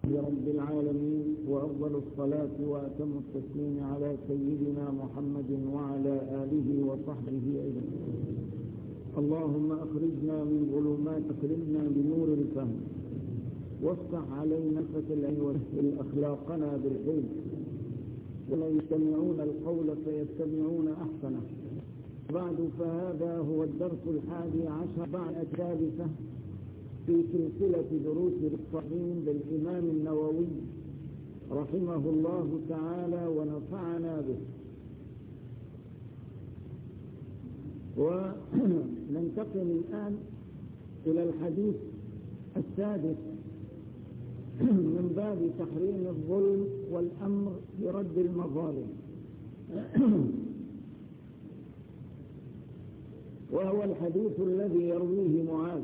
رب العالمين، وأفضل الصلاة وأتم التسليم على سيدنا محمد وعلى آله وصحبه أجمعين. اللهم أخرجنا من ظلمات، أكرمنا بنور الفهم، وافتح علينا فتح العلم وسهل أخلاقنا بالعلم، ولا يستمعون القول فيتبعون أحسنه. بعد، فهذا هو الدرس 11 بعد الثالثة في سلسلة دروس الصحيح للإمام النووي رحمه الله تعالى ونفعنا به. وننتقل الآن إلى الحديث السادس من باب تحريم الظلم والأمر برد المظالم، وهو الحديث الذي يرويه معاذ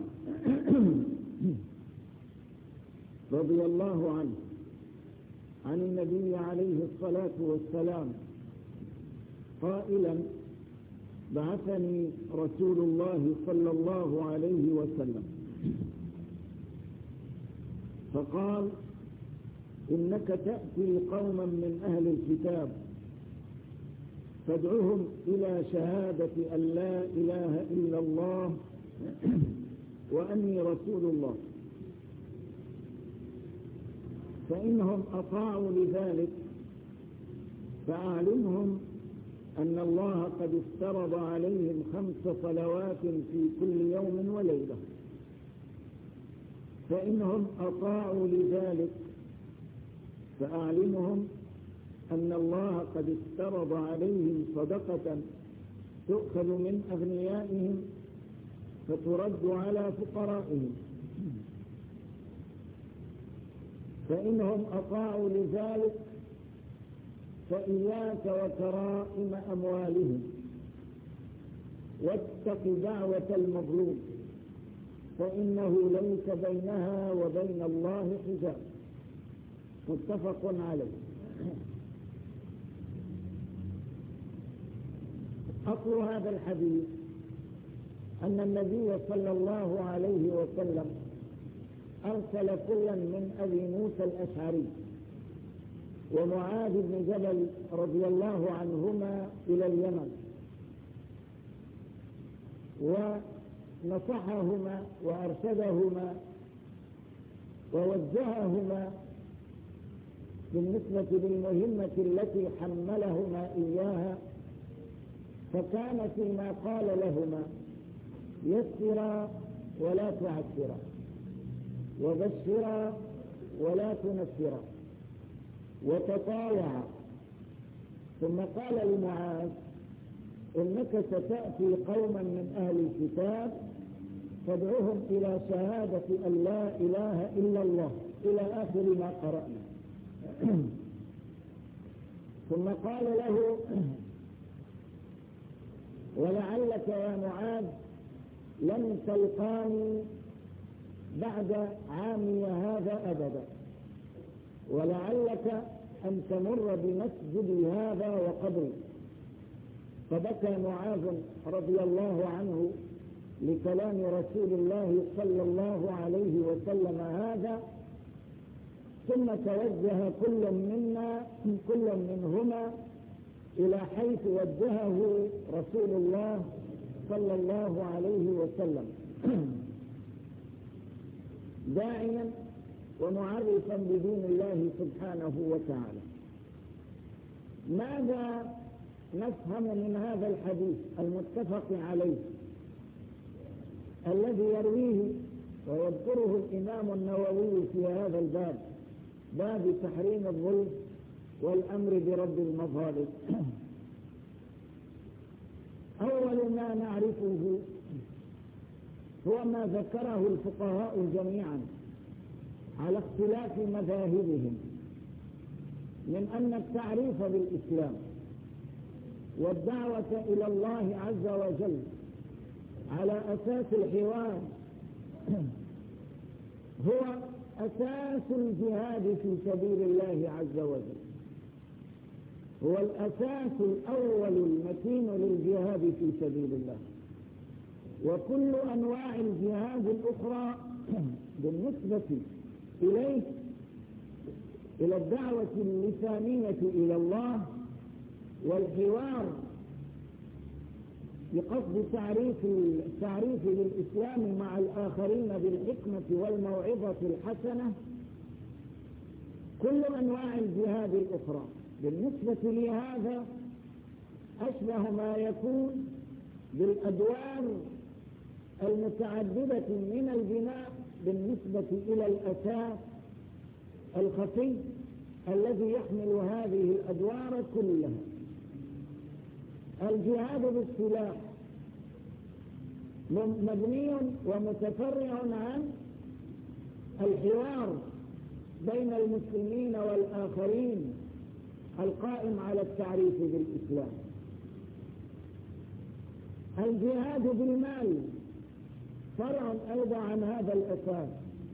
رضي الله عنه عن النبي عليه الصلاة والسلام قائلا: بعثني رسول الله صلى الله عليه وسلم فقال: إنك تأتي قوما من أهل الكتاب فادعهم إلى شهادة أن لا إله إلا الله وأني رسول الله، فإنهم أطاعوا لذلك فأعلمهم أن الله قد افترض عليهم 5 صلوات في كل يوم وليلة، فإنهم أطاعوا لذلك فأعلمهم أن الله قد افترض عليهم صدقة تؤخذ من أغنيائهم فترد على فقرائهم، فإنهم أطاعوا لذلك فإياك وكرائم أموالهم، واتق دعوة المظلوم فإنه ليس بينها وبين الله حجاب. متفق عليه. أصل هذا الحديث أن النبي صلى الله عليه وسلم أرسل كلا من أبي موسى الأشعري ومعاذ بن جبل رضي الله عنهما إلى اليمن، ونصحهما وأرشدهما ووجههما بالنسبة للمهمة التي حملهما إياها، فكان فيما قال لهما: يسرا ولا تعسرا، وبشرا ولا تنفرا، وتطاوعا. ثم قال لمعاذ: إنك ستأتي قوما من أهل الكتاب فادعوهم إلى شهادة أن لا إله إلا الله، إلى آخر ما قرأنا. ثم قال له: ولعلك يا معاذ لن تلقاني بعد عامي هذا أبدا، ولعلك أن تمر بمسجدي هذا وقبري. فبكى معاذ رضي الله عنه لكلام رسول الله صلى الله عليه وسلم هذا، ثم توجه كل منهما إلى حيث وجهه رسول الله صلى الله عليه وسلم، داعيا ومعرفا بدين الله سبحانه وتعالى. ماذا نفهم من هذا الحديث المتفق عليه الذي يرويه ويذكره الإمام النووي في هذا الباب، باب تحريم الظلم والأمر برد المظالم؟ أول ما نعرفه هو ما ذكره الفقهاء جميعا على اختلاف مذاهبهم من أن التعريف بالإسلام والدعوة إلى الله عز وجل على أساس الحوار هو أساس الجهاد في سبيل الله عز وجل، هو الأساس الأول المتين للجهاد في سبيل الله. وكل أنواع الجهاد الأخرى بالنسبة إليه إلى الدعوة اللسانية إلى الله والحوار بقصد تعريف للإسلام مع الآخرين بالحكمة والموعظة الحسنة، كل أنواع الجهاد الأخرى. بالنسبة لهذا أشبه ما يكون بالأدوار المتعددة من البناء بالنسبة إلى الأساس الخفي الذي يحمل هذه الأدوار كلها. الجهاد بالسلاح مبني ومتفرع عن الحوار بين المسلمين والآخرين القائم على التعريف بالإسلام. الجهاد بالمال فرع أيضا عن هذا الأساس.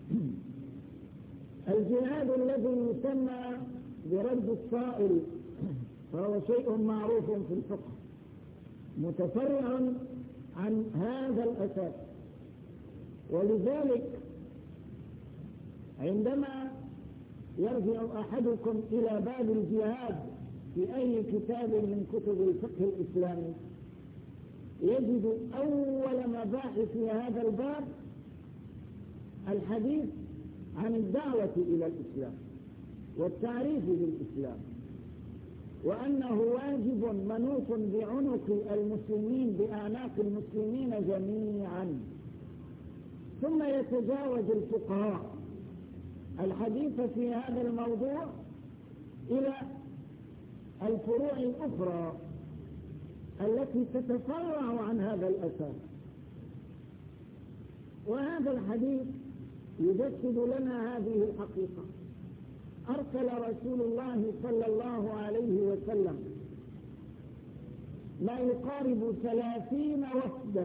الجهاد الذي يسمى برد الصائل فهو شيء معروف في الفقه، متفرع عن هذا الأساس. ولذلك عندما يرجع أحدكم إلى باب الجهاد في أي كتاب من كتب الفقه الإسلامي يجد أول مباحث هذا الباب الحديث عن الدعوة إلى الإسلام والتعريف بالإسلام، وأنه واجب منوط بعنق المسلمين بأعناق المسلمين جميعا. ثم يتجاوز الفقهاء الحديث في هذا الموضوع إلى الفروع الأخرى التي تتفرع عن هذا الأساس. وهذا الحديث يجسد لنا هذه الحقيقة. أرسل رسول الله صلى الله عليه وسلم ما يقارب 30 وفدا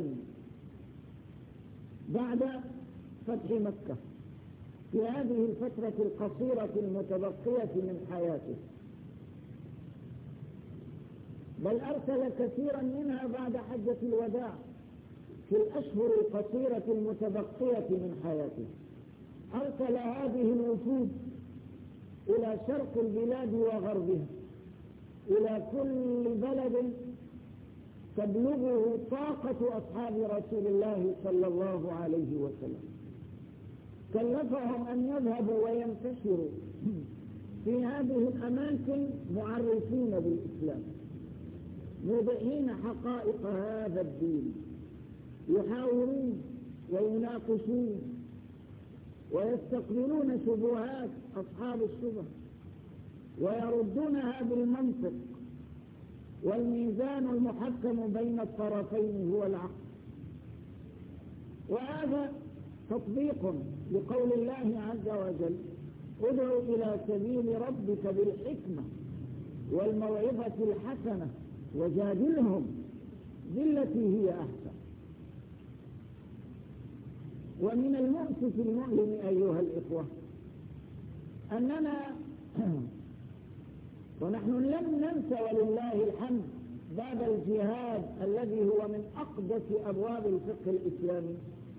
بعد فتح مكة في هذه الفترة القصيرة المتبقية من حياته، بل أرسل كثيرا منها بعد حجة الوداع في الأشهر القصيرة المتبقية من حياته. أرسل هذه الوفود إلى شرق البلاد وغربها، إلى كل بلد تبلغه طاقة أصحاب رسول الله صلى الله عليه وسلم. كلفهم أن يذهبوا وينتشروا في هذه الأماكن معرفين بالإسلام، موضحين حقائق هذا الدين، يحاورون ويناقشون ويستقبلون شبهات أصحاب الشبه ويردونها بالمنطق، والميزان المحكم بين الطرفين هو العقل. وهذا تطبيق لقول الله عز وجل: ادعو إلى سبيل ربك بالحكمة والموعظة الحسنة وجادلهم بالتي هي أحسن. ومن المؤسف المؤلم أيها الإخوة أننا ونحن لم ننسى ولله الحمد باب الجهاد الذي هو من أقدس أبواب الفقه الإسلامي.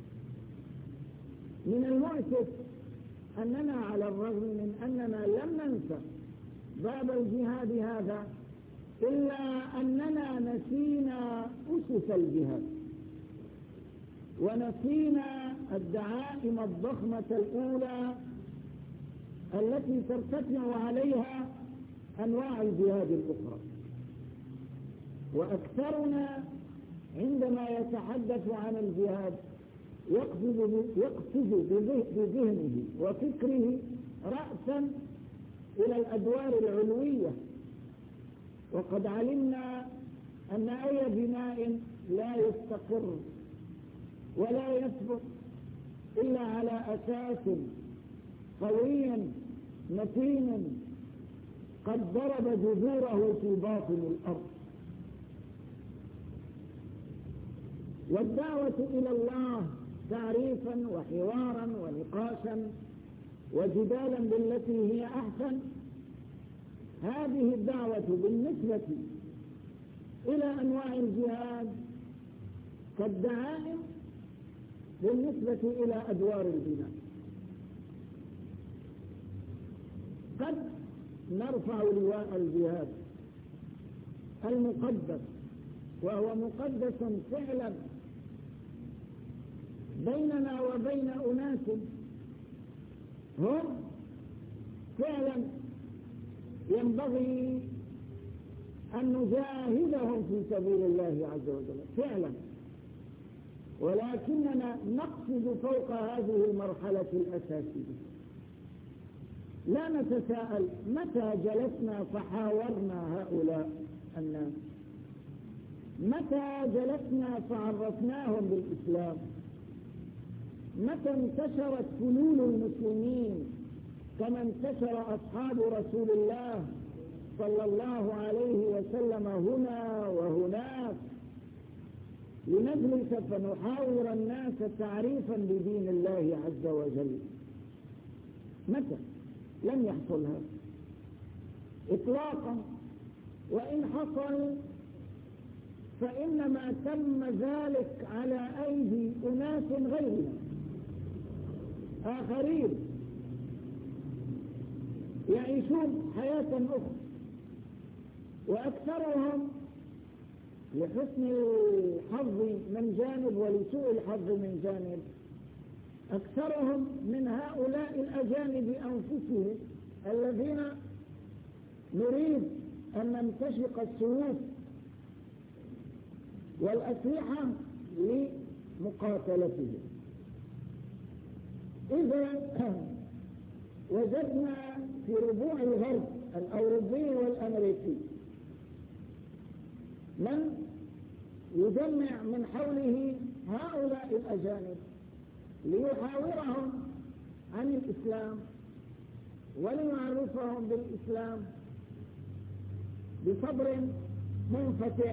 من المؤسف أننا على الرغم من أننا لم ننسى باب الجهاد هذا إلا أننا نسينا أسس الجهاد، ونسينا الدعائم الضخمة الأولى التي ترتفع عليها أنواع الجهاد الأخرى. وأكثرنا عندما يتحدث عن الجهاد يقفز بذهنه وفكره رأسا إلى الأدوار العلوية، وقد علمنا أن أي بناء لا يستقر ولا يثبت إلا على أساس قوي متين قد ضرب جذوره في باطن الأرض. والدعوة إلى الله تعريفا وحوارا ونقاشا وجدالا بالتي هي أحسن، هذه الدعوة بالنسبة إلى أنواع الجهاد كالدعائم بالنسبة إلى أدوار البناء. قد نرفع لواء الجهاد المقدس، وهو مقدس فعلا بيننا وبين أناس هم فعلا ينبغي أن نجاهدهم في سبيل الله عز وجل فعلا، ولكننا نقصد فوق هذه المرحلة الأساسية. لا نتساءل متى جلسنا فحاورنا هؤلاء الناس، متى جلسنا فعرفناهم بالإسلام، متى انتشرت فنون المسلمين كما انتشر أصحاب رسول الله صلى الله عليه وسلم هنا وهناك، لنجلس فنحاور الناس تعريفا بدين الله عز وجل. متى؟ لم يحصل هذا إطلاقا، وإن حصل فإنما تم ذلك على أيدي أناس غيرنا آخرين يعيشون حياة أخرى، وأكثرهم لحسن الحظ من جانب ولسوء الحظ من جانب، أكثرهم من هؤلاء الأجانب أنفسهم الذين نريد أن نمتشق السيوف والأسلحة لمقاتلتهم. إذا وجدنا في ربوع الغرب الأوروبي والأمريكي من يجمع من حوله هؤلاء الأجانب ليحاورهم عن الإسلام وليعرفهم بالإسلام بصبر منفتح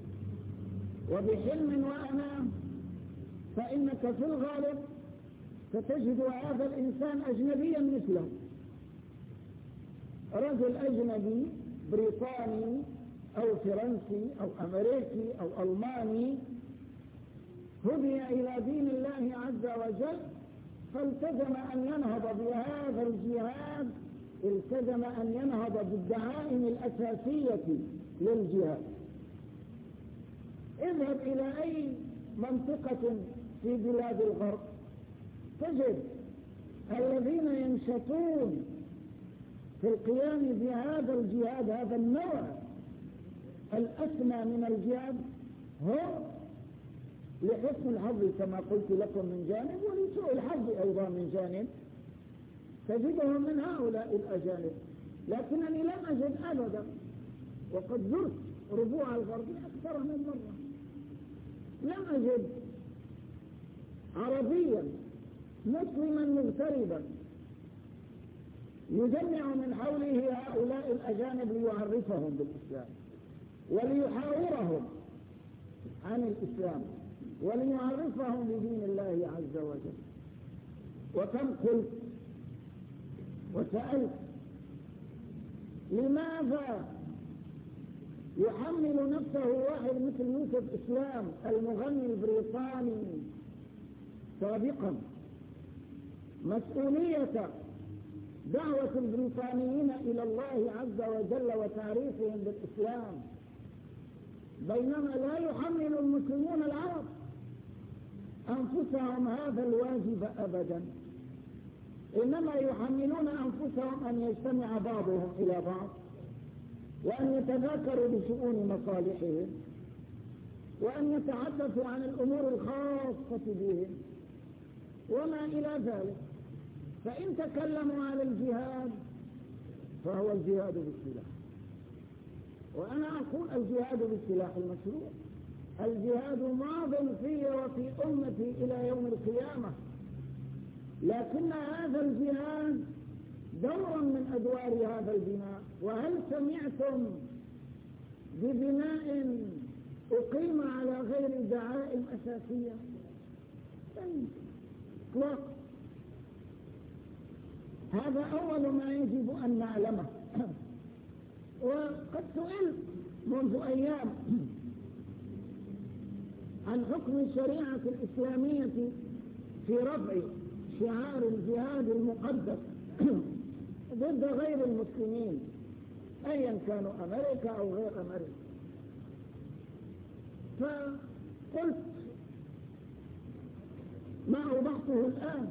وبحلم وأنام، فإنك في الغالب ستجد هذا الإنسان أجنبيا مثله، رجل أجنبي بريطاني أو فرنسي أو أمريكي أو ألماني هدي إلى دين الله عز وجل فالتزم أن ينهض بهذا الجهاد، التزم أن ينهض بالدعائم الأساسية للجهاد. اذهب إلى أي منطقة في بلاد الغرب تجد الذين ينشطون في القيام بهذا الجهاد، هذا النوع الأسمى من الجهاد، هم لحسن الحظ كما قلت لكم من جانب ولسوء الحظ أيضا من جانب تجدهم من هؤلاء الأجانب. لكنني لم أجد أبدا، وقد زرت ربوع الغرب أكثر من مرة، لم أجد عربيا مسلما مغتربا يجمع من حوله هؤلاء الأجانب ليعرفهم بالإسلام وليحاورهم عن الإسلام وليعرفهم بدين الله عز وجل. وكم قلت وسألت لماذا يحمل نفسه واحد مثل يوسف إسلام المغني البريطاني سابقا مسؤولية دعوة البريطانيين إلى الله عز وجل وتعريفهم بالإسلام، بينما لا يحمل المسلمون العرب أنفسهم هذا الواجب أبدا، إنما يحملون أنفسهم أن يجتمع بعضهم إلى بعض وأن يتذاكروا بشؤون مصالحهم وأن يتحدثوا عن الأمور الخاصة بهم وما إلى ذلك. فإن تكلموا عن الجهاد فهو الجهاد بالسلاح، وأنا أقول الجهاد بالسلاح المشروع، الجهاد ماض في وفي أمتي إلى يوم القيامة، لكن هذا الجهاد دور من أدوار هذا البناء. وهل سمعتم ببناء أقيم على غير دعائم أساسية؟ إطلاق. هذا أول ما يجب أن نعلمه. وقد سئلت منذ أيام عن حكم الشريعة الإسلامية في رفع شعار الجهاد المقدس ضد ضد غير المسلمين أيا كانوا أمريكا أو غير أمريكا. فقلت ما أوضحته الآن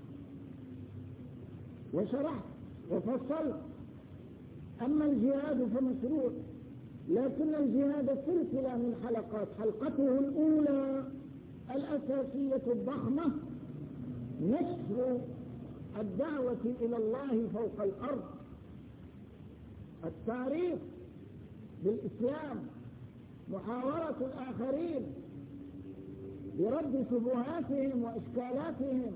وشرحت وفصلت. أما الجهاد فمشروع، لكن الجهاد سلسلة من حلقات. حلقته الأولى الأساسية الضخمة نشر الدعوة إلى الله فوق الأرض، التعريف بالإسلام، محاورة الآخرين برد شبهاتهم وإشكالاتهم.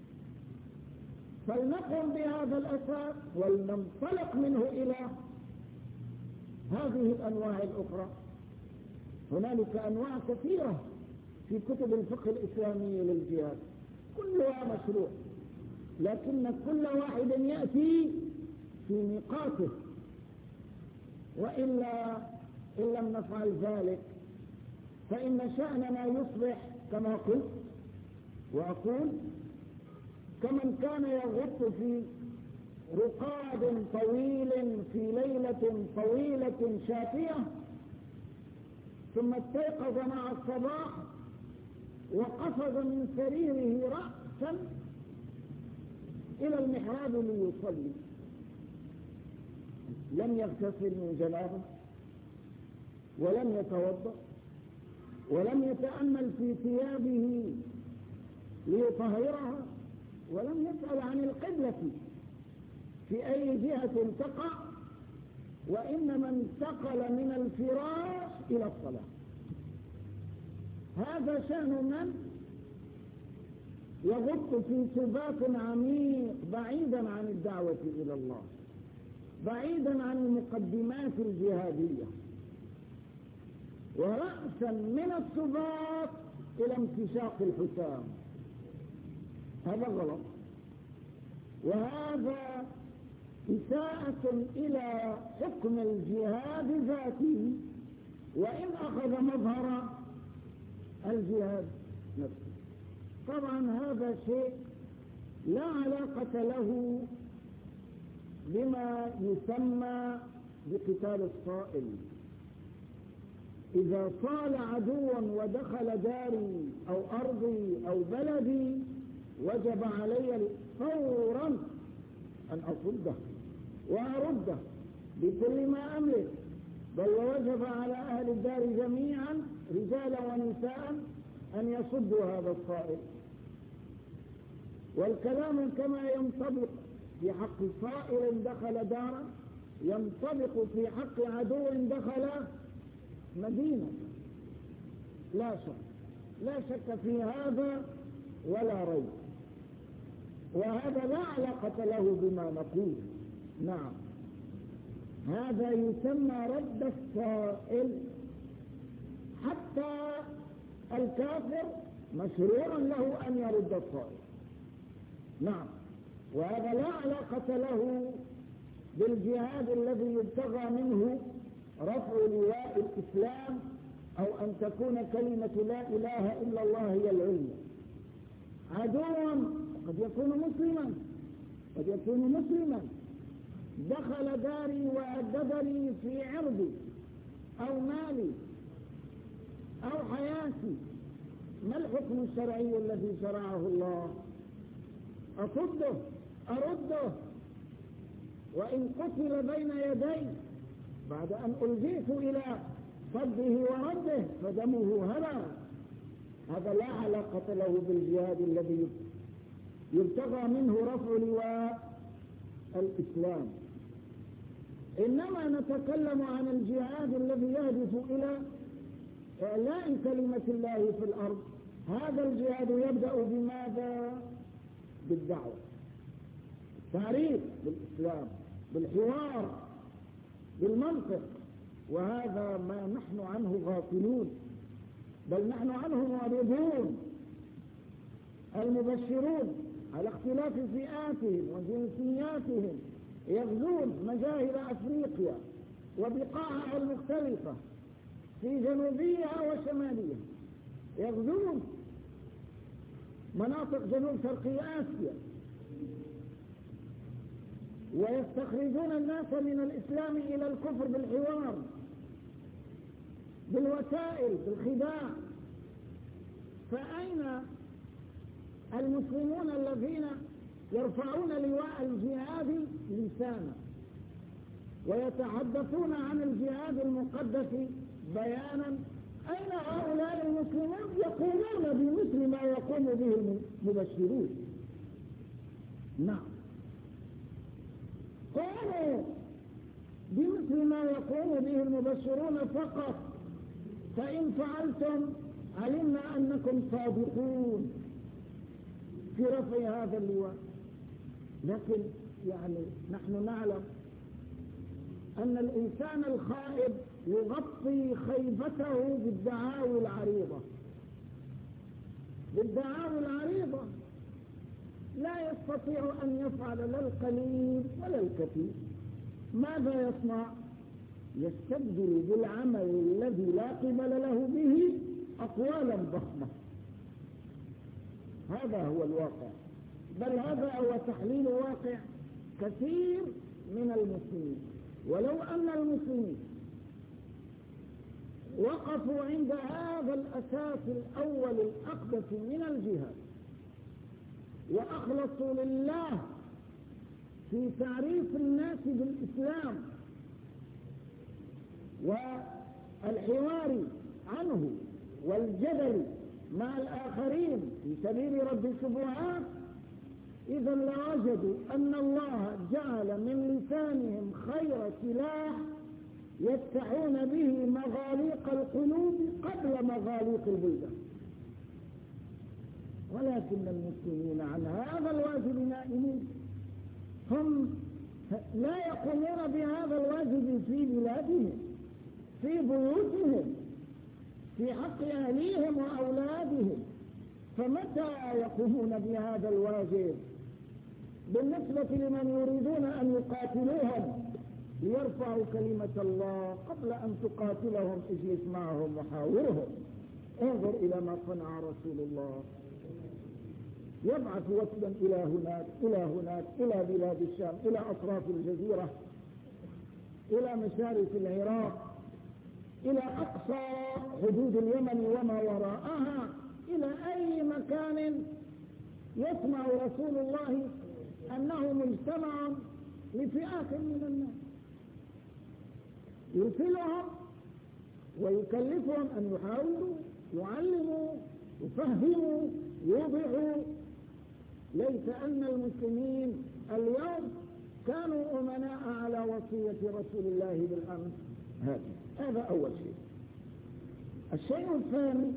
فلنقم بهذا الأساس ولننطلق منه إلى هذه الأنواع الأخرى. هنالك أنواع كثيرة في كتب الفقه الإسلامي للجهاد، كلها مشروع، لكن كل واحد يأتي في ميقاته، وإلا إن لم نفعل ذلك فإن شأننا يصبح كما قلت وأقول كمن كان يغط في رقاد طويل في ليلة طويلة شاتية، ثم استيقظ مع الصباح وقفز من سريره رأسا إلى المحراب ليصلي، لم يغتسل من جنابه ولم يتوضأ ولم يتأمل في ثيابه ليطهرها ولم يسأل عن القبلة في أي جهة تقع، وإنما انتقل من الفراش إلى الصلاة. هذا شأن من يغط في سبات عميق بعيدا عن الدعوة إلى الله، بعيدا عن المقدمات الجهادية، ورأسا من السبات إلى امتشاق الحسام. هذا غلط، وهذا إساءة إلى حكم الجهاد ذاته، وإن أخذ مظهر الجهاد نفسه. طبعا هذا شيء لا علاقة له بما يسمى بقتال الصائل. إذا صال عدوا ودخل داري أو أرضي أو بلدي وجب علي فورا أن أصده وأرده بكل ما أملك، بل وجب على أهل الدار جميعا رجالا ونساء أن يصدوا هذا الصائل. والكلام كما ينطبق في حق صائل دخل دارا ينطبق في حق عدو دخل مدينة، لا شك في هذا ولا ريب، وهذا لا علاقة له بما نقول. نعم، هذا يسمى رد السائل. حتى الكافر مشروع له أن يرد السائل. نعم، وهذا لا علاقة له بالجهاد الذي يبتغى منه رفع لواء الإسلام أو أن تكون كلمة لا إله إلا الله هي العلم. عدوا قد يكون مسلما دخل داري وأدبني في عرضي أو مالي أو حياتي، ما الحكم الشرعي الذي شرعه الله؟ أصده أرده، وإن قتل بين يدي بعد أن ألجئت إلى صده ورده فدمه هدر. هذا لا علاقة له بالجهاد الذي يبتغى منه رفع لواء الإسلام. إنما نتكلم عن الجهاد الذي يهدف إلى إعلاء كلمة الله في الأرض. هذا الجهاد يبدأ بماذا؟ بالدعوة، التعريف بالإسلام، بالحوار، بالمنطق، وهذا ما نحن عنه غافلون، بل نحن عنه معرضون. المبشرون على اختلاف فئاتهم وجنسياتهم يغزون مجاهل أفريقيا وبقاعها المختلفة في جنوبيها وشماليها، يغزون مناطق جنوب شرقي آسيا، ويستخرجون الناس من الإسلام إلى الكفر بالحوار، بالوسائل، بالخداع. فأين المسلمون الذين يرفعون لواء الجهاد لسانا ويتحدثون عن الجهاد المقدس بيانا؟ أين هؤلاء المسلمون يقومون بمثل ما يقوم به المبشرون؟ نعم، قاموا بمثل ما يقوم به المبشرون فقط. فإن فعلتم علمنا أنكم صادقون في رفع هذا اللواء. لكن نحن نعلم أن الإنسان الخائب يغطي خيبته بالدعاوى العريضة، لا يستطيع أن يفعل لا القليل ولا الكثير. ماذا يصنع؟ يستبدل بالعمل الذي لا قبل له به أقوالا ضخمة. هذا هو الواقع، بل هذا هو تحليل واقع كثير من المسلمين. ولو أن المسلمين وقفوا عند هذا الأساس الأول الأقدس من الجهاد وأخلصوا لله في تعريف الناس بالإسلام والحوار عنه والجدل مع الآخرين في سبيل رد الشبهات، إذا لوجدوا أن الله جعل من لسانهم خير سلاح يفتحون به مغاليق القلوب قبل مغاليق البلدان. ولكن المسلمين عن هذا الواجب نائمين، هم لا يقومون بهذا الواجب في بلادهم، في بيوتهم، في حق أهليهم وأولادهم. فمتى يقومون بهذا الواجب بالنسبة لمن يريدون أن يقاتلوهم ليرفعوا كلمة الله قبل أن تقاتلهم؟ اجلس معهم وحاورهم. انظر إلى ما صنع رسول الله، يبعث وفدا إلى هناك إلى بلاد الشام، إلى أطراف الجزيرة، إلى مشارف العراق، إلى أقصى حدود اليمن وما وراءها، إلى أي مكان يسمع رسول الله أنه مجتمع لفئات من الناس، يرسلهم ويكلفهم أن يحاولوا يعلموا يفهموا يوضحوا. ليس أن المسلمين اليوم كانوا أمناء على وصية رسول الله بالأمس. هذا أول شيء. الشيء الثاني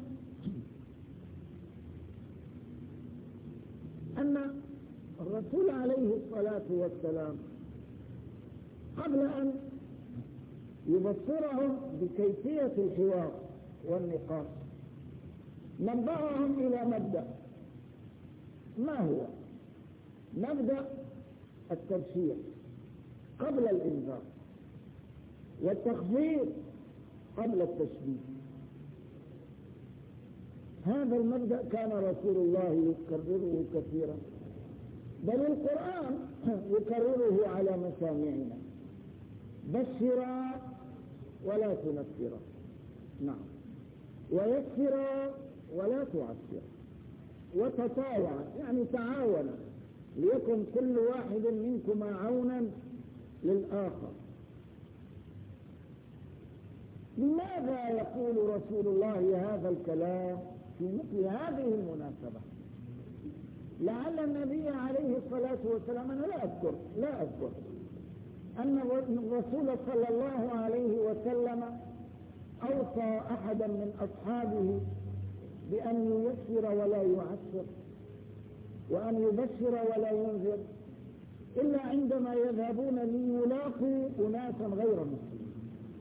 أن الرسول عليه الصلاة والسلام قبل أن يبصرهم بكيفية الحوار والنقاش نبههم إلى مبدأ. ما هو مبدأ؟ التبشير قبل الإنذار، والتخفيف قبل التشبيه. هذا المبدأ كان رسول الله يكرره كثيرا، بل القرآن يكرره على مسامعنا: بشرا ولا تنفرا، نعم، ويسرا ولا تعسرا، وتطاوعا يعني تعاونا، ليكن كل واحد منكما عونا للآخر. لماذا يقول رسول الله هذا الكلام في مثل هذه المناسبة؟ لعل النبي عليه الصلاة والسلام، أنا لا أذكر أن الرسول صلى الله عليه وسلم أوصى أحدا من أصحابه بأن ييسر ولا يعسر، وأن يبشر ولا ينذر، إلا عندما يذهبون ليلاقوا أناسا غير مسلمين.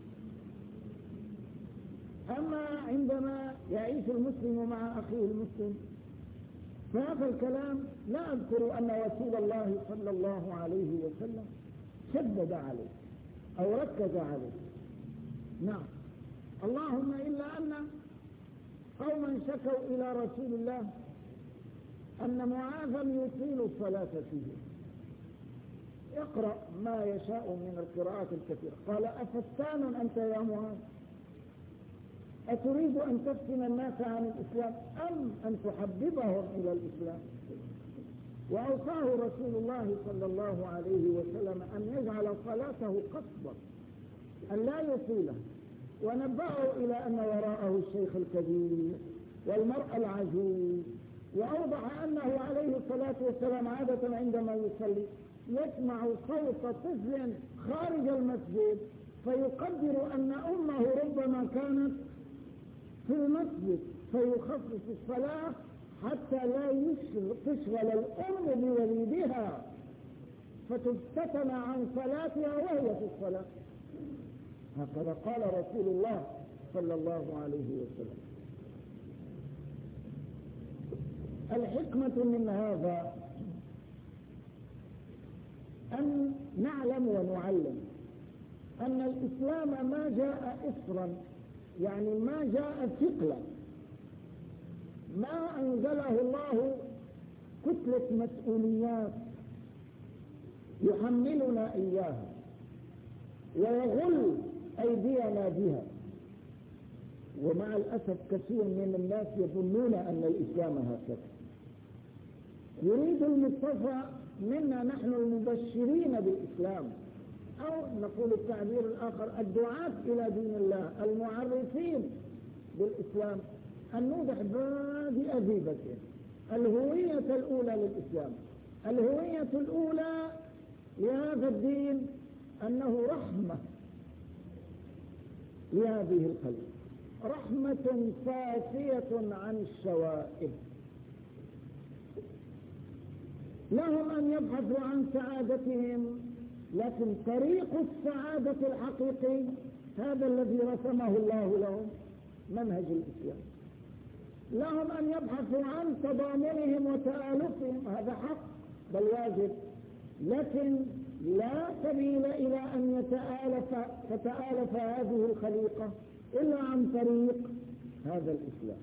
أما عندما يعيش المسلم مع أخيه المسلم فهذا الكلام لا أذكر أن رسول الله صلى الله عليه وسلم شدد عليه أو ركز عليه. نعم، اللهم إلا أن قوما شكوا إلى رسول الله أن معاذا يطيل الصلاة فيه، يقرأ ما يشاء من القراءات الكثيرة. قال: أفتان أنت يا معاذ؟ أتريد أن تفتن الناس عن الإسلام أم أن تحببهم إلى الإسلام؟ وأوصاه رسول الله صلى الله عليه وسلم أن يجعل صلاته قصدا، أن لا يطيلها، ونبهه إلى أن وراءه الشيخ الكبير والمرأة العجوز، وأوضح أنه عليه الصلاة والسلام عادة عندما يصلي يسمع صوت طفل خارج المسجد، فيقدر أن أمه ربما كانت في المسجد، فيخفف الصلاة حتى لا تشغل الأم بوليدها فتفتتن عن صلاتها وهي في الصلاة. هكذا قال رسول الله صلى الله عليه وسلم. الحكمة من هذا أن نعلم ونعلم أن الإسلام ما جاء إسرا، يعني ما جاء ثقلا، ما أنزله الله كتلة مسؤوليات يحملنا إياها ويغل أيدينا بها. ومع الأسف كثير من الناس يظنون أن الإسلام هكذا. يريد المصطفى منا نحن المبشرين بالإسلام، أو نقول التعبير الآخر الدعاة إلى دين الله المعرفين بالإسلام، أن نوضح بادئ ذيبته الهوية الأولى للإسلام. الهوية الأولى لهذا الدين أنه رحمة لهذه الخلق، رحمة فاسية عن الشوائب. لهم أن يبحثوا عن سعادتهم، لكن طريق السعادة الحقيقي هذا الذي رسمه الله لهم، منهج الإسلام. لهم أن يبحثوا عن تضامنهم وتآلفهم، هذا حق بل واجب، لكن لا سبيل إلى أن تتآلف هذه الخليقة إلا عن طريق هذا الإسلام.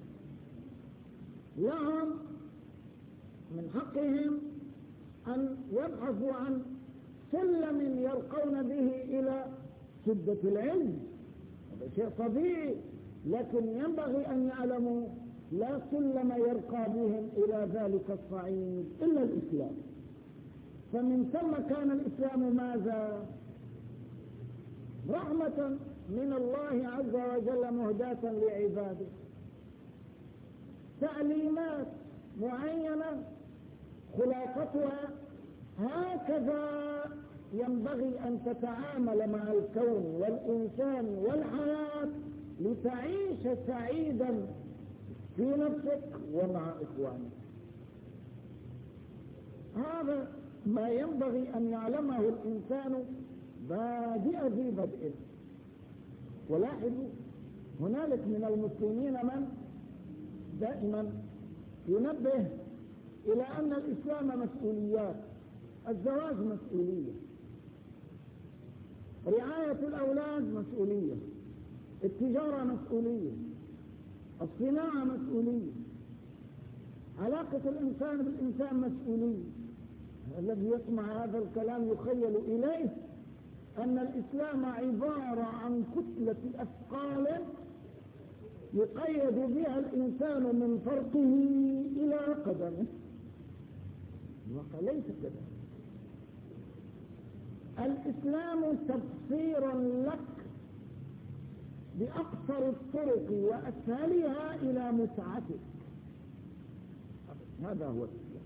لهم من حقهم أن يبحثوا عن سلم يرقون به إلى شدة العلم، هذا شيء طبيعي، لكن ينبغي أن يعلموا لا سلم يرقى بهم إلى ذلك الصعيد إلا الإسلام. فمن ثم كان الإسلام ماذا؟ رحمة من الله عز وجل مهداة لعباده، تعليمات معينة خلاصتها هكذا ينبغي أن تتعامل مع الكون والإنسان والحياة لتعيش سعيدا في نفسك ومع إخوانك. هذا ما ينبغي أن يعلمه الإنسان بادئ ذي بدء. ولاحظوا هنالك من المسلمين من دائما ينبه إلى أن الإسلام مسؤوليات. الزواج مسؤولية، رعاية الأولاد مسؤولية، التجارة مسؤولية، الصناعة مسؤولية، علاقة الإنسان بالإنسان مسؤولية. الذي يسمع هذا الكلام يخيل إليه أن الإسلام عبارة عن كتلة أثقال يقيد بها الإنسان من فرقه إلى قدمه. الواقع ليس كذا. الإسلام تفسير لك بأقصر الطرق وأسهلها إلى متعتك. هذا هو الإسلام،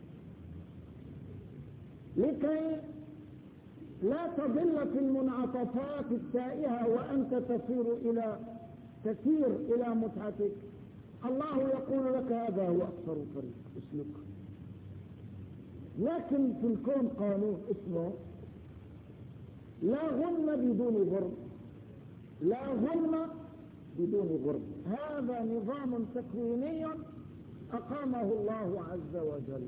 لكي لا تضل في المنعطفات التائهة وأنت تسير إلى متعتك. الله يقول لك هذا هو أقصر الطريق، اسلك. لكن في الكون قانون اسمه لا غنم بدون غرب، لا غنم بدون غرب. هذا نظام تكويني أقامه الله عز وجل،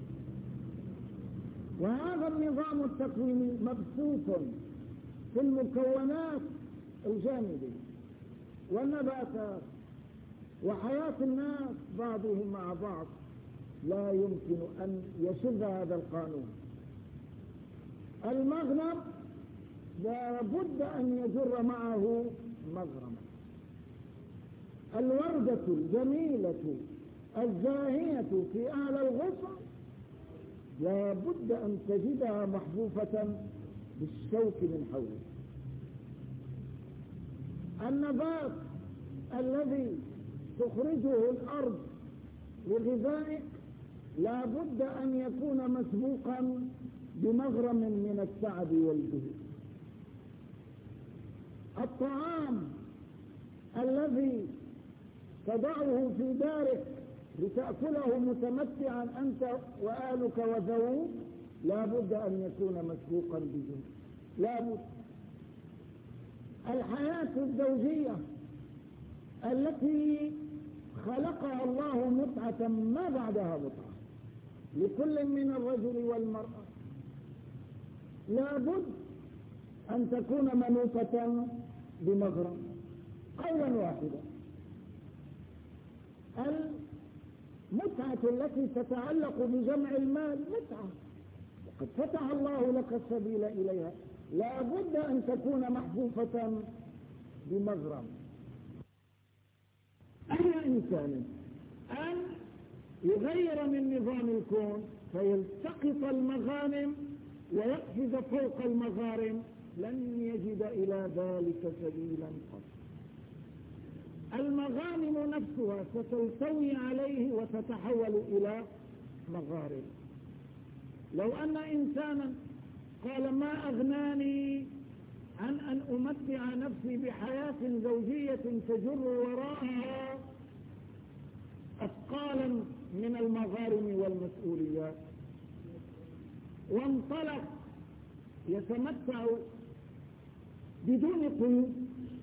وهذا النظام التكويني مبثوث في المكونات الجانبية والنباتات وحياة الناس بعضهم مع بعض. لا يمكن أن يشذ هذا القانون. المغنم لابد أن يجر معه مغرما. الوردة الجميلة الزاهية في أعلى الغصن لابد أن تجدها محفوفة بالشوك من حوله. النبات الذي تخرجه الأرض لغذائك لابد أن يكون مسبوقا بمغرم من التعب والجهد. الطعام الذي تضعه في دارك لتأكله متمتعا أنت وآلك وذووك لابد أن يكون مسبوقا بجهد. لابد. الحياة الزوجية التي خلقها الله متعة ما بعدها متعة لكل من الرجل والمرأة لابد أن تكون منوطة بمغرم. قولا واحدا، المتعة التي تتعلق بجمع المال متعة وقد فتح الله لك السبيل إليها، لابد أن تكون محفوفة بمغرم. أي إنسان أن يغير من نظام الكون فيلتقط المغانم ويقفز فوق المغارم لن يجد إلى ذلك سبيلا قط. المغانم نفسها ستلتوي عليه وتتحول إلى مغارم. لو أن إنسانا قال ما أغناني عن أن أمتع نفسي بحياة زوجية تجر وراءها أثقالا من المغارم والمسؤوليات، وانطلق يتمتع بدون قيود،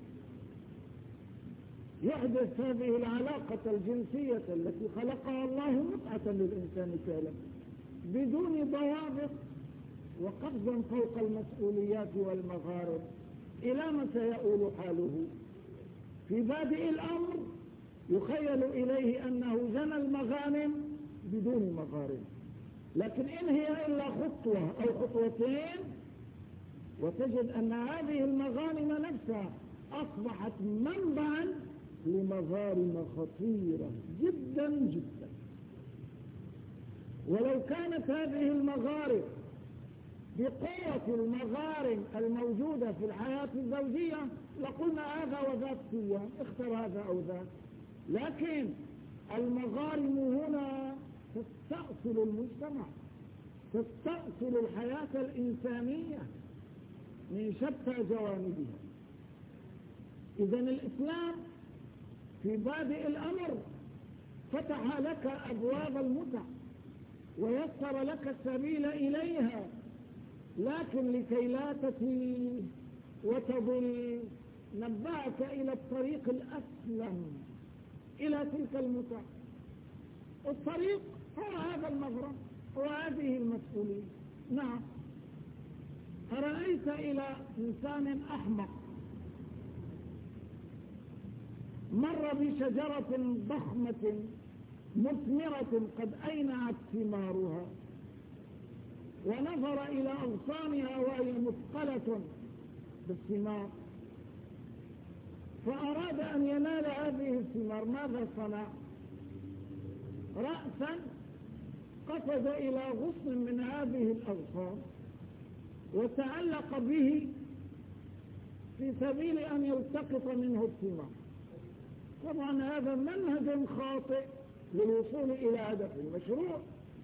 يحدث هذه العلاقة الجنسية التي خلقها الله متعة للإنسان فعلا بدون ضوابط وقفزا فوق المسؤوليات والمغارم. إلى متى يؤول حاله؟ في بادئ الأمر يخيل إليه أنه جنى المغانم بدون مغارم، لكن إن هي إلا خطوة أو خطوتين وتجد أن هذه المغانم نفسها أصبحت منبعا لمغارم خطيرة جدا جدا. ولو كانت هذه المغارم بقوة المغارم الموجودة في الحياة الزوجية لقلنا هذا وذاك فيها، اختر هذا أو ذاك، لكن المغارم هنا تستأصل المجتمع، تستأصل الحياة الإنسانية من شتى جوانبها. إذن الإسلام في بادئ الأمر فتح لك أبواب المتع ويسر لك السبيل إليها، لكن لكي لا تتيه وتضل نبهك إلى الطريق الأسلم إلى تلك المتع. الطريق هو هذا المغرم وهذه المسؤولية. نعم، أرأيت إلى إنسان أحمق مر بشجرة ضخمة مثمرة قد أينعت ثمارها ونظر إلى أغصانها وهي مثقلة بالثمار فأراد أن ينال هذه الثمار، ماذا صنع؟ رأسا قفز إلى غصن من هذه الأغصان وتعلق به في سبيل أن يلتقط منه الثمار. طبعا هذا منهج خاطئ للوصول إلى هدف المشروع.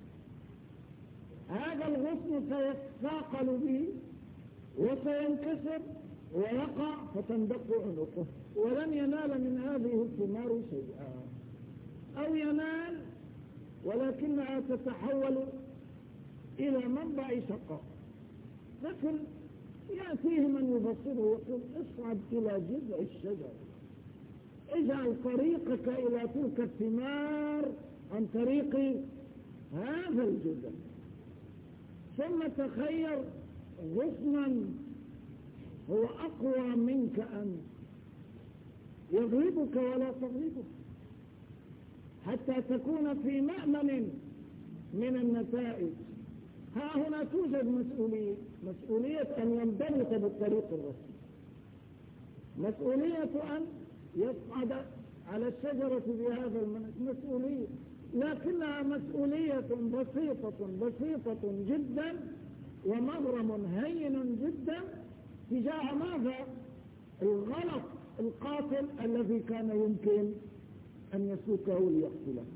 هذا الغصن سيتثاقل به وسينكسر ويقع فتندق عنقه ولن ينال من هذه الثمار شيئا، أو ينال ولكنها تتحول إلى منبع شقاء. لكن يأتيه من يبصره ويقول اصعد إلى جذع الشجر، اجعل طريقك إلى تلك الثمار عن طريق هذا الجذع، ثم تخير غصنا هو أقوى منك أن يغلبك ولا تغلبك حتى تكون في مأمن من النتائج ها هنا توجد مسؤولية أن ينضبط بالطريق الرسمي، مسؤولية أن يصعد على الشجرة بهذا المنهج، مسؤولية، لكنها مسؤولية بسيطة جدا ومغرم هين جدا تجاه ماذا؟ الغلط القاتل الذي كان يمكن أن يسلكه ليقتله.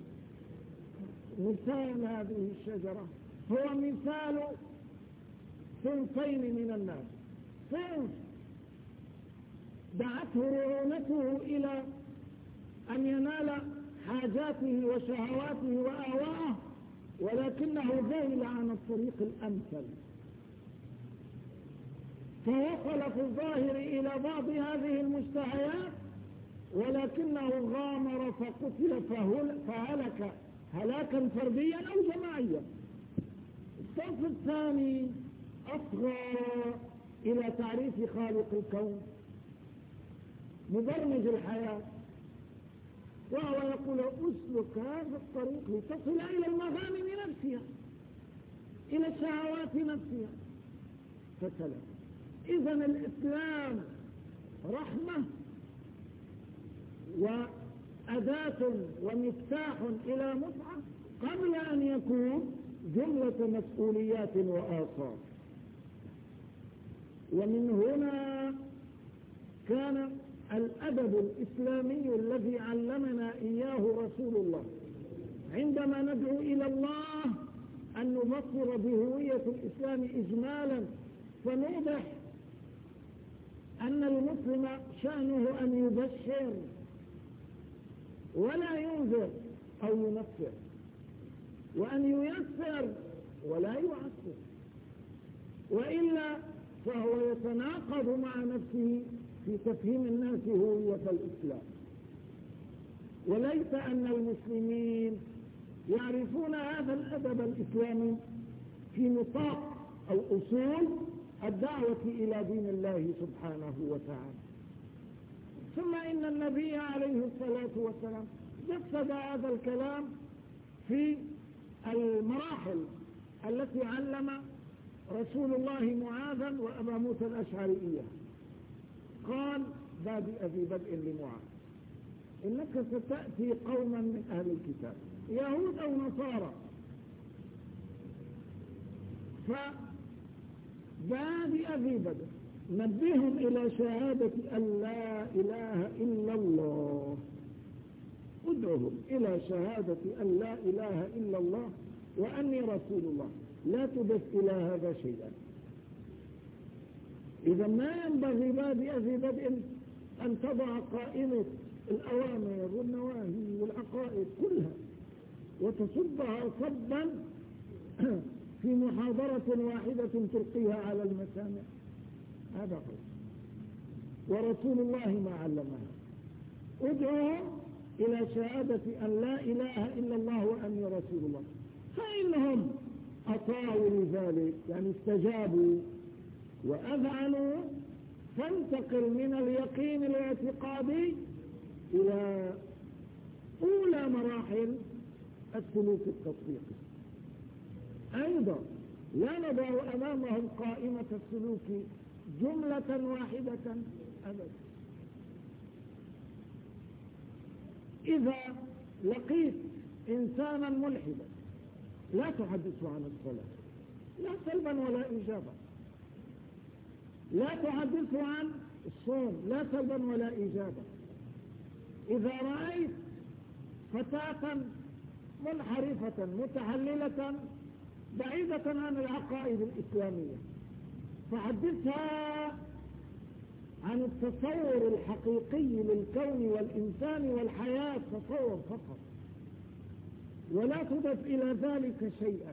مثال هذه الشجرة هو مثال صنفين من الناس، صنف دعته رعونته إلى أن ينال حاجاته وشهواته وآواءه، ولكنه ذهل عن الطريق الأمثل، فوصل في الظاهر إلى بعض هذه المشتهيات، ولكنه غامر فقتل فهلك هلاكا فرديا أو جماعيا. الصنف الثاني أصغى إلى تعريف خالق الكون، مبرمج الحياة، وهو يقول اسلك هذا الطريق لتصل إلى المغانم نفسها، إلى الشهوات نفسها، فسلم. إذن الإسلام رحمة وأداة ومفتاح إلى متعة قبل أن يكون جملة مسؤوليات وآثار. ومن هنا كان الأدب الإسلامي الذي علمنا إياه رسول الله عندما ندعو إلى الله أن نبصر بهوية الإسلام إجمالا، فنوضح أن المسلم شأنه أن يبشر ولا ينذر أو ينفر، وأن ييسر ولا يعسر، وإلا فهو يتناقض مع نفسه في تفهيم الناس هوية الإسلام. وليس أن المسلمين يعرفون هذا الأدب الإسلامي في نطاق أو أصول الدعوة إلى دين الله سبحانه وتعالى. ثم إن النبي عليه الصلاة والسلام جسد هذا الكلام في المراحل التي علم رسول الله معاذا وأبا موسى الأشعري إياه. قال بادئ في بدء لمعاذ إنك ستأتي قوما من أهل الكتاب يهود أو نصارى، فبادئ في بدء نبههم إلى شهادة أن لا إله إلا الله، ادعهم إلى شهادة أن لا إله إلا الله وأني رسول الله، لا تضف إلى هذا شيئا. إذا ما ينبغي بادئ في بدء أن تضع قائمة الأوامر والنواهي والعقائد كلها وتصبها صبا في محاضرة واحدة تلقيها على المسامع، هذا هو. ورسول الله ما علمها، ادعوهم إلى شهادة أن لا إله إلا الله وأني رسول الله، فإنهم أطاعوا لذلك يعني استجابوا وأذعنوا، فانتقل من اليقين الاعتقادي إلى أولى مراحل السلوك التطبيقي. أيضا لا نضع أمامهم قائمة السلوك جملة واحدة أبدا. إذا لقيت إنسانا ملحدا لا تحدث عن الصلاة، لا سلبا ولا إيجابا، لا تحدث عن الصوم لا سلبا ولا إيجابا. إذا رأيت فتاة منحرفة متحللة بعيدة عن العقائد الإسلامية فحدثها عن التصور الحقيقي للكون والإنسان والحياة، تصور فقط، ولا تضف إلى ذلك شيئا.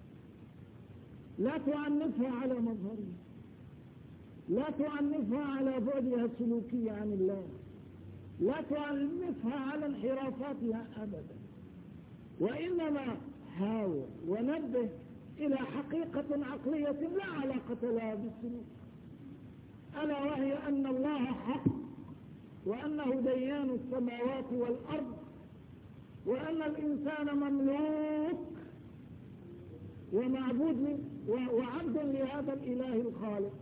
لا تعنفها على مظهرها، لا تعنفها على بعدها السلوكي عن الله، لا تعنفها على انحرافاتها أبدا، وإنما حاول ونبه إلى حقيقة عقلية لا علاقة لها بالسلوك، ألا وهي أن الله حق، وأنه ديان السماوات والأرض، وأن الإنسان مملوك ومعبود وعبد لهذا الإله الخالق.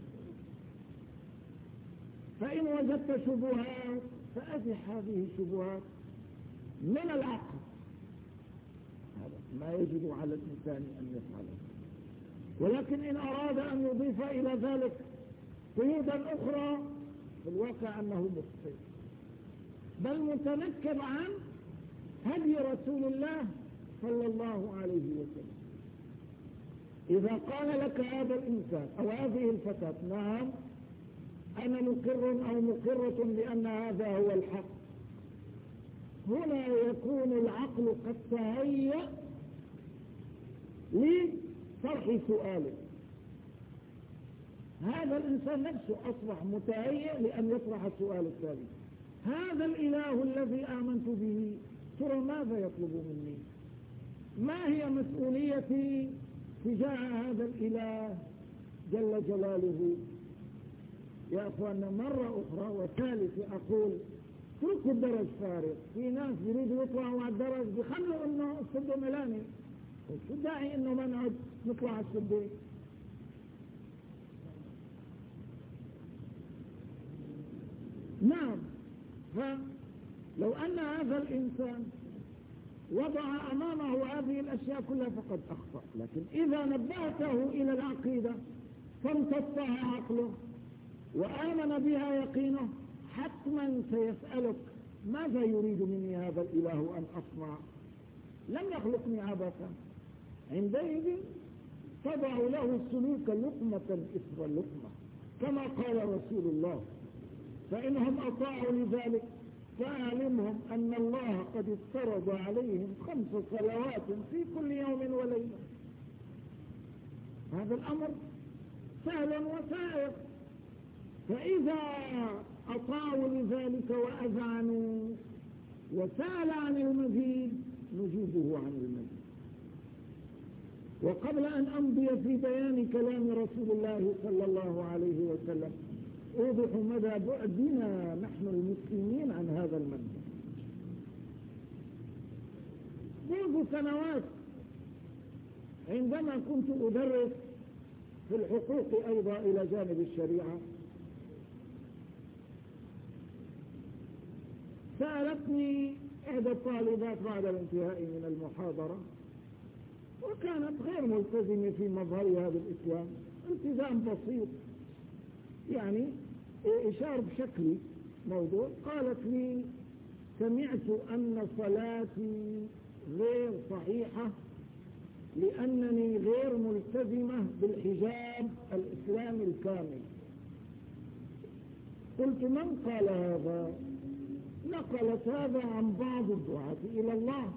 فإن وجدت شبهات فأزح هذه الشبهات من العقل، هذا ما يجب على الإنسان أن يفعله. ولكن إن أراد أن يضيف إلى ذلك قيودا أخرى في الواقع أنه مخطئ، بل متنكب عن هدي رسول الله صلى الله عليه وسلم. إذا قال لك هذا الإنسان أو هذه الفتاة نعم أنا مقر أو مقرة بأن هذا هو الحق، هنا يكون العقل قد تهيأ لطرح سؤاله. هذا الإنسان نفسه أصبح متهيأ لأن يطرح السؤال التالي: هذا الإله الذي آمنت به ترى ماذا يطلب مني؟ ما هي مسؤوليتي تجاه هذا الإله جل جلاله؟ يا أخوانا مرة أخرى وثالثة أقول اتركوا الدرج فارغ. في ناس يريدوا يطلعوا على الدرج بيخلوا إنه السد ملاني، شو داعي إنه ما نقعد نطلع على السد؟ نعم، فلو أن هذا الإنسان وضع أمامه هذه الأشياء كلها فقد أخطأ. لكن إذا نبهته إلى العقيدة فامتصها عقله وآمن بها يقينه حتما سيسألك ماذا يريد مني هذا الإله أن أصنع؟ لم يخلقني عبثا. عندئذ تضع له السلوك لقمة إثر لقمة كما قال رسول الله: فإنهم أطاعوا لذلك فأعلمهم أن الله قد افترض عليهم 5 صلوات في كل يوم وليلة. هذا الأمر سهل وسائر. فإذا أطاعوا لذلك وأذعنوا وسأل عن المزيد نجيبه عن المزيد. وقبل أن أمضي في بيان كلام رسول الله صلى الله عليه وسلم أوضح مدى بعدنا نحن المسلمين عن هذا المنهج. منذ سنوات عندما كنت أدرس في الحقوق أيضا إلى جانب الشريعة سألتني إحدى الطالبات بعد الانتهاء من المحاضرة، وكانت غير ملتزمة في مظهرها بالإسلام، التزام بسيط يعني إشارة بشكل موضوع. قالت لي: سمعت أن صلاتي غير صحيحة لأنني غير ملتزمة بالحجاب الإسلامي الكامل. قلت: من قال هذا؟ نقلت هذا عن بعض الدعاة إلى الله.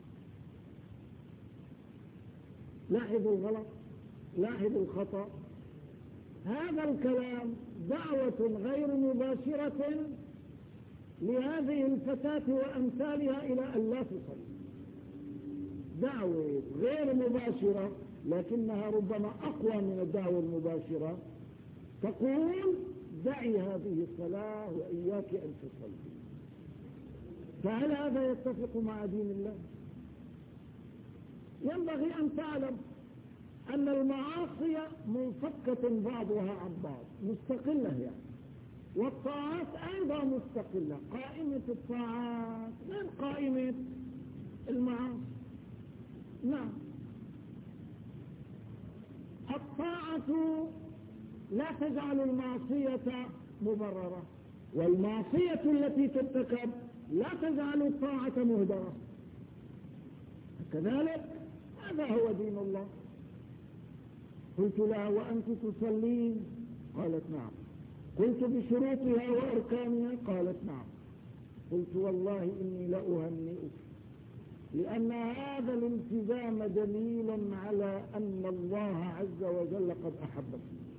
لاحظوا الغلط، لاحظوا الخطأ. هذا الكلام دعوة غير مباشرة لهذه الفتاة وأمثالها إلى أن لا تصلي. دعوة غير مباشرة لكنها ربما أقوى من الدعوة المباشرة، تقول: دعي هذه الصلاة وإياك أن تصلي. فهل هذا يتفق مع دين الله؟ ينبغي أن تعلم أن المعاصي منفكة بعضها عن بعض، مستقلة يعني، والطاعات أيضا مستقلة. قائمة الطاعات غير قائمة المعاصي. نعم، الطاعة لا تجعل المعصية مبررة، والمعصية التي ترتكب لا تجعل الطاعة مهدرة. كذلك هذا هو دين الله. قلت لها: وأنت تصلين؟ قالت: نعم. قلت: بشروطها وأركانها؟ قالت: نعم. قلت: والله إني لأهنئك، لأن هذا الالتزام دليل على أن الله عز وجل قد أحبك،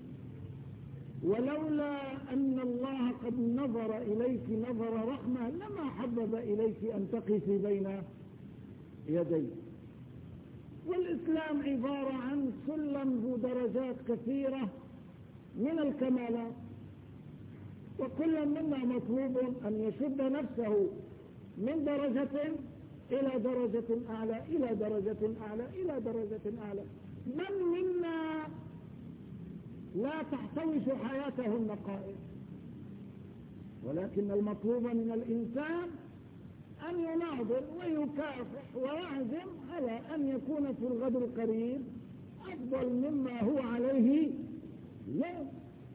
ولولا أن الله قد نظر إليك نظر رحمة لما حبب إليك أن تقفي بين يديه. والإسلام عبارة عن سلم ذو درجات كثيرة من الكمالات، وكل منا مطلوب أن يشد نفسه من درجة إلى درجة أعلى إلى درجة أعلى إلى درجة أعلى. من منا لا تحتوش حياته النقائص، ولكن المطلوب من الإنسان أن يناضل ويكافح ويعزم على أن يكون في الغد القريب أفضل مما هو عليه اليوم.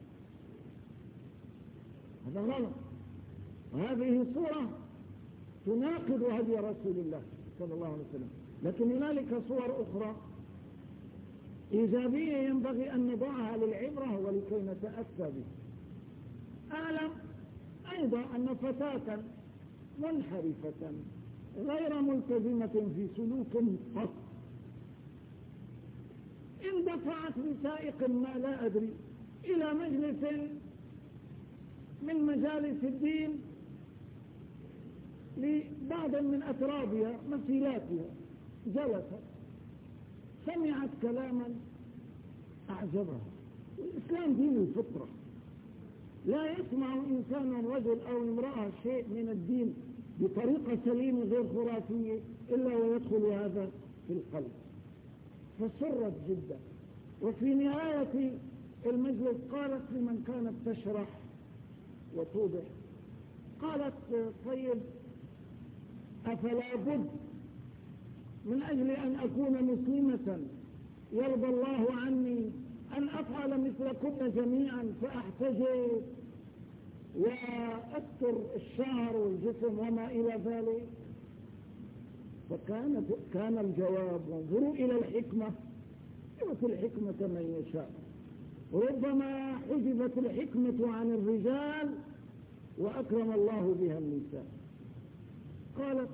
هذا غلط، وهذه صورة تناقض هدي رسول الله صلى الله عليه وسلم. لكن هنالك صور أخرى إيجابية ينبغي أن نضعها للعبرة ولكي نتأسى به. أعلم أيضا أن فتاة منحرفة غير ملتزمة في سلوك قط اندفعت بسائق ما لا أدري إلى مجلس من مجالس الدين لبعض من أترابها مثيلاتها، جلست سمعت كلاما أعجبها. الإسلام دين الفطرة، لا يسمع إنسان رجل أو امرأة شيء من الدين بطريقة سليمة غير خرافية إلا ويدخل هذا في القلب. فسرت جدا، وفي نهاية المجلس قالت لمن كانت تشرح وتوضح، قالت طيب أفلا بد من أجل أن أكون مسلمة يرضى الله عني أن أفعل مثلكم جميعا فأحتجب وأستر الشعر والجسم وما إلى ذلك؟ فكان الجواب: وانظروا إلى الحكمة، يؤتي الحكمة من يشاء. ربما حجبت الحكمة عن الرجال وأكرم الله بها النساء. قالت: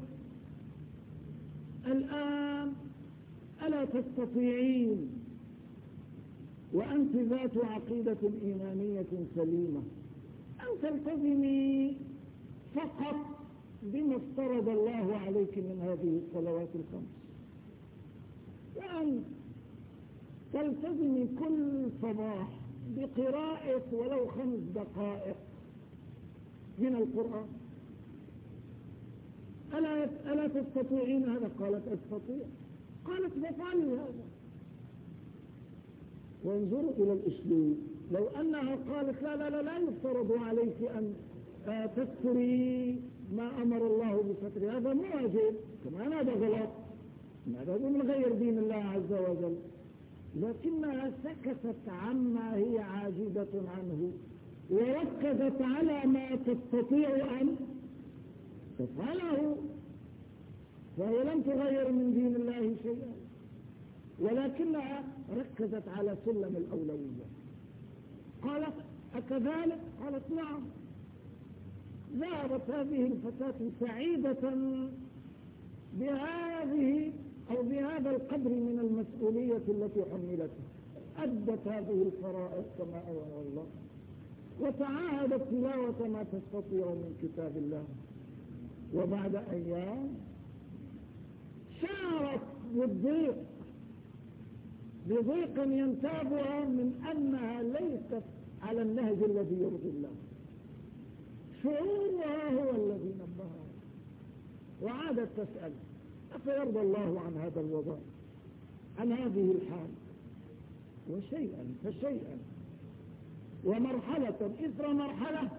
الآن ألا تستطيعين وأنت ذات عقيدة إيمانية سليمة أن تلتزمي فقط بما افترض الله عليك من هذه الصلوات الخمس، وأن تلتزمي كل صباح بقراءة ولو 5 دقائق من القرآن؟ ألا تستطيعين هذا؟ قالت: أستطيع. قالت: فافعلي هذا. وانظروا إلى الأسلوب، لو أنها قالت: لا يفترض عليك أن تذكري ما أمر الله بفتر، هذا مو واجب، كمان هذا غلط، هذا من غير دين الله عز وجل. لكنها سكتت عما هي عاجزة عنه وركزت على ما تستطيع أن تفعله، فهي لم تغير من دين الله شيئا، ولكنها ركزت على سلم الأولوية. قالت: أكذلك؟ قالت: نعم. ذهبت هذه الفتاة سعيدة بهذا القدر من المسؤولية التي حملتها، أدت هذه الفرائض كما أمر الله، وتعاهدت تلاوة ما تستطيع من كتاب الله. وبعد أيام شعرت بضيق ينتابها من أنها ليست على النهج الذي يرضي الله. شعورها هو الذي نبهها، وعادت تسأل: أفيرضى الله عن هذا الوضع، عن هذه الحال؟ وشيئا فشيئا ومرحلة إثر مرحلة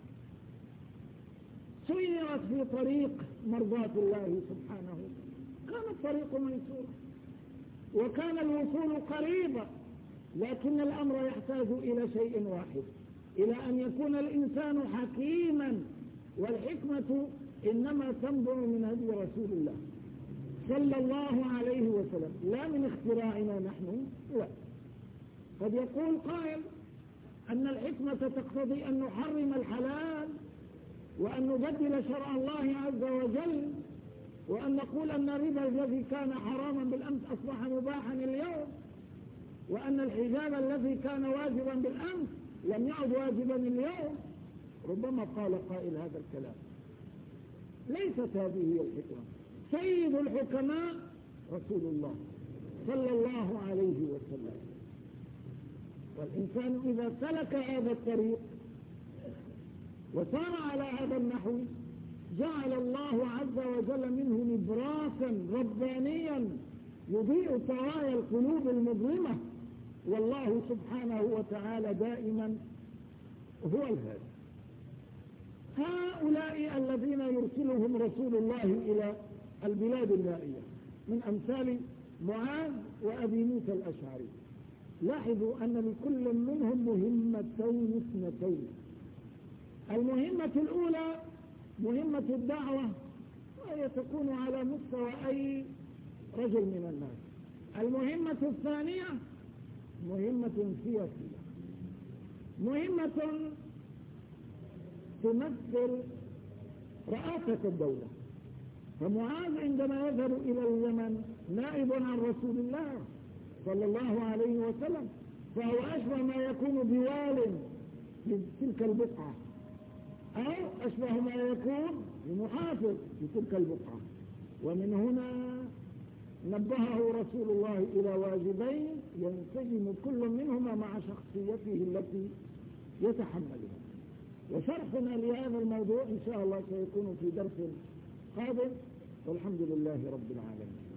سيرت في طريق مرضاة الله سبحانه. كان الطريق ميسورا وكان الوصول قريبا، لكن الأمر يحتاج إلى شيء واحد: إلى أن يكون الإنسان حكيما. والحكمة إنما تنبع من هدي رسول الله صلى الله عليه وسلم، لا من اختراعنا نحن. لا. قد يقول قائل أن الحكمة تقتضي أن نحرم الحلال وأن نبدل شرع الله عز وجل، وأن نقول أن الربا الذي كان حراما بالأمس أصبح مباحا اليوم، وأن الحجاب الذي كان واجبا بالأمس لم يعد واجبا اليوم. ربما قال قائل هذا الكلام. ليست هذه هي الحكمة. سيد الحكماء رسول الله صلى الله عليه وسلم. والإنسان إذا سلك هذا الطريق وسار على هذا النحو جعل الله عز وجل منه نبراسا ربانيا يضيء طوايا القلوب المظلمة، والله سبحانه وتعالى دائما هو الهادي. هؤلاء الذين يرسلهم رسول الله إلى البلاد النائية من أمثال معاذ وأبي موسى الأشعري، لاحظوا أن لكل منهم مهمتين اثنتين. المهمة الأولى مهمة الدعوة، وهي تكون على مستوى أي رجل من الناس. المهمة الثانية مهمة سياسية، مهمة تمثل رئاسة الدولة. فمعاذ عندما يذهب إلى اليمن نائب عن رسول الله صلى الله عليه وسلم، فهو أشبه ما يكون بوال في تلك البقعة، أو أشبه ما يكون بمحافظ في تلك البقعة. ومن هنا نبهه رسول الله إلى واجبين ينسجم كل منهما مع شخصيته التي يتحملها. وشرحنا لهذا الموضوع إن شاء الله سيكون في درس قادم، والحمد لله رب العالمين.